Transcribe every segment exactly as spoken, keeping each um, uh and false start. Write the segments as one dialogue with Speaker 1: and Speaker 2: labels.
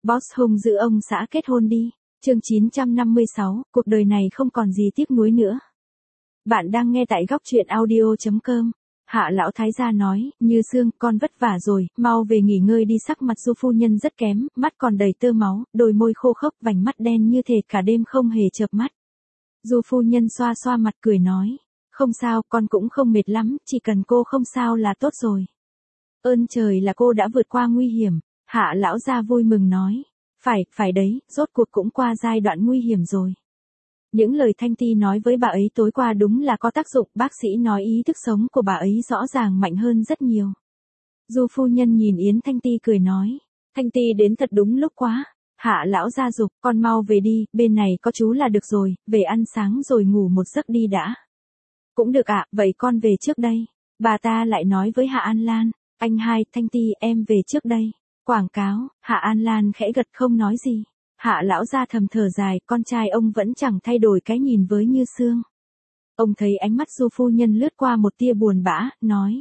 Speaker 1: Boss hung giữ ông xã kết hôn đi. Chương chín trăm năm mươi sáu, cuộc đời này không còn gì tiếc nuối nữa. Bạn đang nghe tại góc truyện audio chấm com. Hạ lão thái gia nói, Như Sương, con vất vả rồi, mau về nghỉ ngơi đi. Sắc mặt Du phu nhân rất kém, mắt còn đầy tơ máu, đôi môi khô khốc, vành mắt đen như thề, cả đêm không hề chợp mắt. Du phu nhân xoa xoa mặt cười nói, không sao, con cũng không mệt lắm, chỉ cần cô không sao là tốt rồi. Ơn trời là cô đã vượt qua nguy hiểm. Hạ lão gia vui mừng nói, phải, phải đấy, rốt cuộc cũng qua giai đoạn nguy hiểm rồi. Những lời Thanh Ti nói với bà ấy tối qua đúng là có tác dụng, bác sĩ nói ý thức sống của bà ấy rõ ràng mạnh hơn rất nhiều. Du phu nhân nhìn Yến Thanh Ti cười nói, Thanh Ti đến thật đúng lúc quá. Hạ lão gia dục, con mau về đi, bên này có chú là được rồi, về ăn sáng rồi ngủ một giấc đi đã. Cũng được ạ, vậy con về trước đây. Bà ta lại nói với Hạ An Lan, anh hai, Thanh Ti, em về trước đây. Quảng cáo, Hạ An Lan khẽ gật không nói gì. Hạ lão gia thầm thở dài, con trai ông vẫn chẳng thay đổi cái nhìn với Như Sương. Ông thấy ánh mắt Du phu nhân lướt qua một tia buồn bã, nói.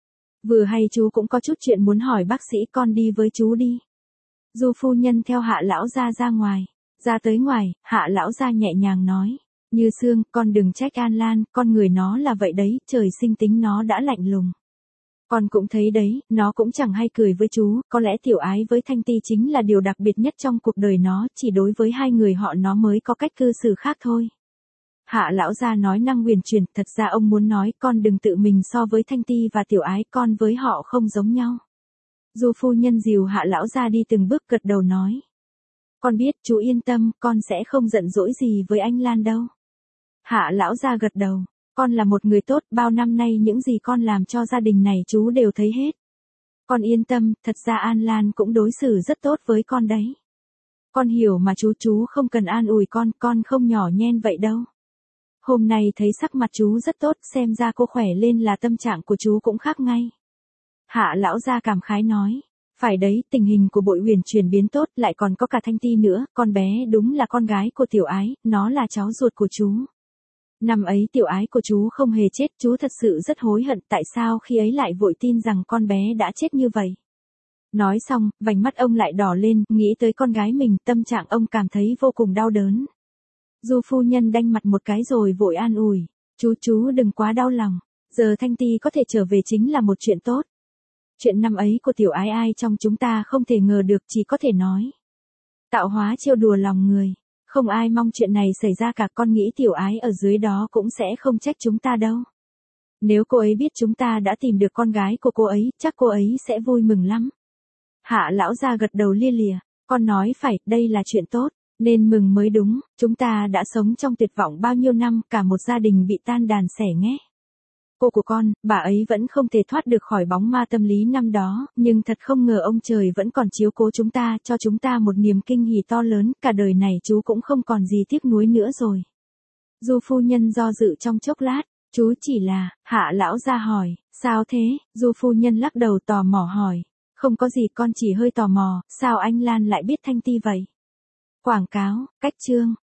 Speaker 1: Vừa hay chú cũng có chút chuyện muốn hỏi bác sĩ, con đi với chú đi. Du phu nhân theo Hạ lão gia ra ngoài. Ra tới ngoài, Hạ lão gia nhẹ nhàng nói. Như Sương, con đừng trách An Lan, con người nó là vậy đấy, trời sinh tính nó đã lạnh lùng. Con cũng thấy đấy, nó cũng chẳng hay cười với chú, có lẽ Tiểu Ái với Thanh Ti chính là điều đặc biệt nhất trong cuộc đời nó, chỉ đối với hai người họ nó mới có cách cư xử khác thôi. Hạ lão gia nói năng huyền chuyển, thật ra ông muốn nói con đừng tự mình so với Thanh Ti và Tiểu Ái, con với họ không giống nhau. Du phu nhân dìu Hạ lão gia đi từng bước, gật đầu nói. Con biết, chú yên tâm, con sẽ không giận dỗi gì với anh Lan đâu. Hạ lão gia gật đầu. Con là một người tốt, bao năm nay những gì con làm cho gia đình này chú đều thấy hết. Con yên tâm, thật ra An Lan cũng đối xử rất tốt với con đấy. Con hiểu mà chú, chú không cần an ủi con, con không nhỏ nhen vậy đâu. Hôm nay thấy sắc mặt chú rất tốt, xem ra cô khỏe lên là tâm trạng của chú cũng khác ngay. Hạ lão gia cảm khái nói, phải đấy, tình hình của Bội Huyền chuyển biến tốt, lại còn có cả Thanh Ti nữa, con bé đúng là con gái của Tiểu Ái, nó là cháu ruột của chú. Năm ấy Tiểu Ái của chú không hề chết, chú thật sự rất hối hận tại sao khi ấy lại vội tin rằng con bé đã chết như vậy. Nói xong, vành mắt ông lại đỏ lên, nghĩ tới con gái mình, tâm trạng ông cảm thấy vô cùng đau đớn. Du phu nhân đanh mặt một cái rồi vội an ủi, chú chú đừng quá đau lòng, giờ Thanh Ti có thể trở về chính là một chuyện tốt. Chuyện năm ấy của Tiểu Ái ai trong chúng ta không thể ngờ được, chỉ có thể nói. Tạo hóa trêu đùa lòng người. Không ai mong chuyện này xảy ra cả, con nghĩ Tiểu Ái ở dưới đó cũng sẽ không trách chúng ta đâu. Nếu cô ấy biết chúng ta đã tìm được con gái của cô ấy, chắc cô ấy sẽ vui mừng lắm. Hạ lão gia gật đầu lia lịa, con nói phải, đây là chuyện tốt, nên mừng mới đúng, chúng ta đã sống trong tuyệt vọng bao nhiêu năm, cả một gia đình bị tan đàn xẻ nghé. Cô của con, bà ấy vẫn không thể thoát được khỏi bóng ma tâm lý năm đó, nhưng thật không ngờ ông trời vẫn còn chiếu cố chúng ta, cho chúng ta một niềm kinh hỉ to lớn, cả đời này chú cũng không còn gì tiếc nuối nữa rồi. Du phu nhân do dự trong chốc lát, chú chỉ là, Hạ lão gia hỏi, sao thế? Du phu nhân lắc đầu tò mò hỏi, không có gì, con chỉ hơi tò mò, sao anh Lan lại biết Thanh Ti vậy? Quảng cáo, cách chương.